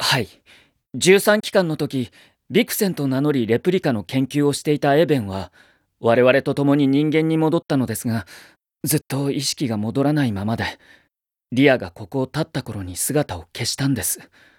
はい。13期間の時、ビクセンと名乗りレプリカの研究をしていたエベンは、我々と共に人間に戻ったのですが、ずっと意識が戻らないままで、リアがここを立った頃に姿を消したんです。